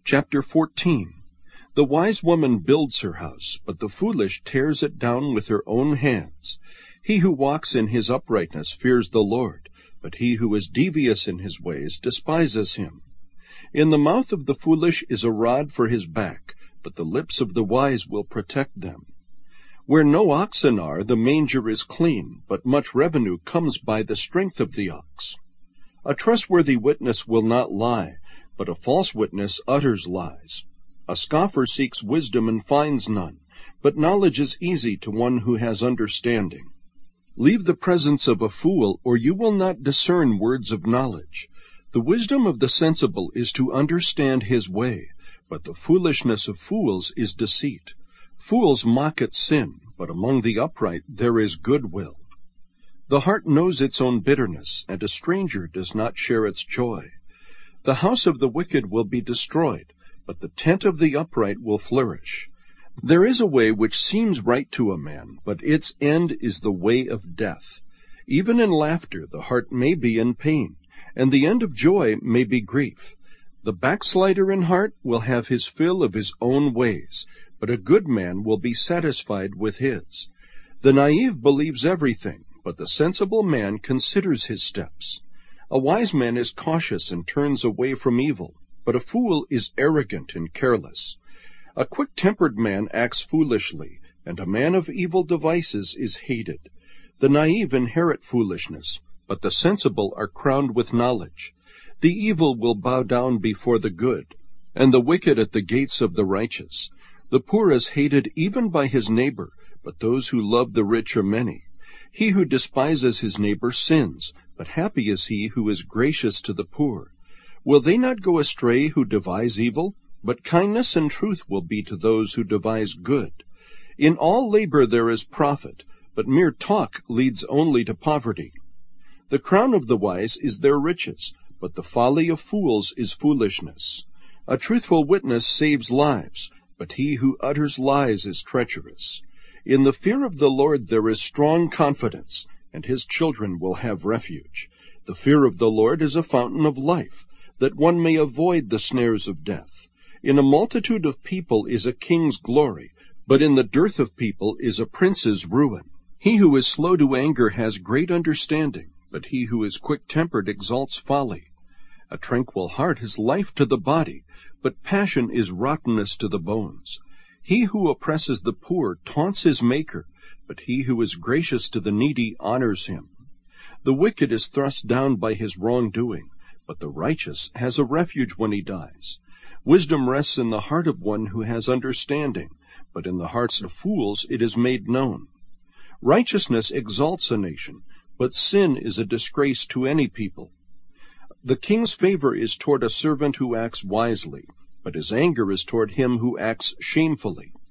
Chapter 14. The wise woman builds her house, but the foolish tears it down with her own hands. He who walks in his uprightness fears the Lord, but he who is devious in his ways despises him. In the mouth of the foolish is a rod for his back, but the lips of the wise will protect them. Where no oxen are, the manger is clean, but much revenue comes by the strength of the ox. A trustworthy witness will not lie, but a false witness utters lies. A scoffer seeks wisdom and finds none, but knowledge is easy to one who has understanding. Leave the presence of a fool, or you will not discern words of knowledge. The wisdom of the sensible is to understand his way, but the foolishness of fools is deceit. Fools mock at sin, but among the upright there is goodwill. The heart knows its own bitterness, and a stranger does not share its joy. The house of the wicked will be destroyed, but the tent of the upright will flourish. There is a way which seems right to a man, but its end is the way of death. Even in laughter the heart may be in pain, and the end of joy may be grief. The backslider in heart will have his fill of his own ways, but a good man will be satisfied with his. The naive believes everything, but the sensible man considers his steps. A wise man is cautious and turns away from evil, but a fool is arrogant and careless. A quick-tempered man acts foolishly, and a man of evil devices is hated. The naive inherit foolishness, but the sensible are crowned with knowledge. The evil will bow down before the good, and the wicked at the gates of the righteous. The poor is hated even by his neighbor, but those who love the rich are many. He who despises his neighbor sins, but happy is he who is gracious to the poor. Will they not go astray who devise evil? But kindness and truth will be to those who devise good. In all labor there is profit, but mere talk leads only to poverty. The crown of the wise is their riches, but the folly of fools is foolishness. A truthful witness saves lives, but he who utters lies is treacherous. In the fear of the Lord there is strong confidence, and his children will have refuge. The fear of the Lord is a fountain of life, that one may avoid the snares of death. In a multitude of people is a king's glory, but in the dearth of people is a prince's ruin. He who is slow to anger has great understanding, but he who is quick-tempered exalts folly. A tranquil heart is life to the body, but passion is rottenness to the bones. He who oppresses the poor taunts his Maker, but he who is gracious to the needy honors him. The wicked is thrust down by his wrongdoing, but the righteous has a refuge when he dies. Wisdom rests in the heart of one who has understanding, but in the hearts of fools it is made known. Righteousness exalts a nation, but sin is a disgrace to any people. The king's favor is toward a servant who acts wisely, but his anger is toward him who acts shamefully.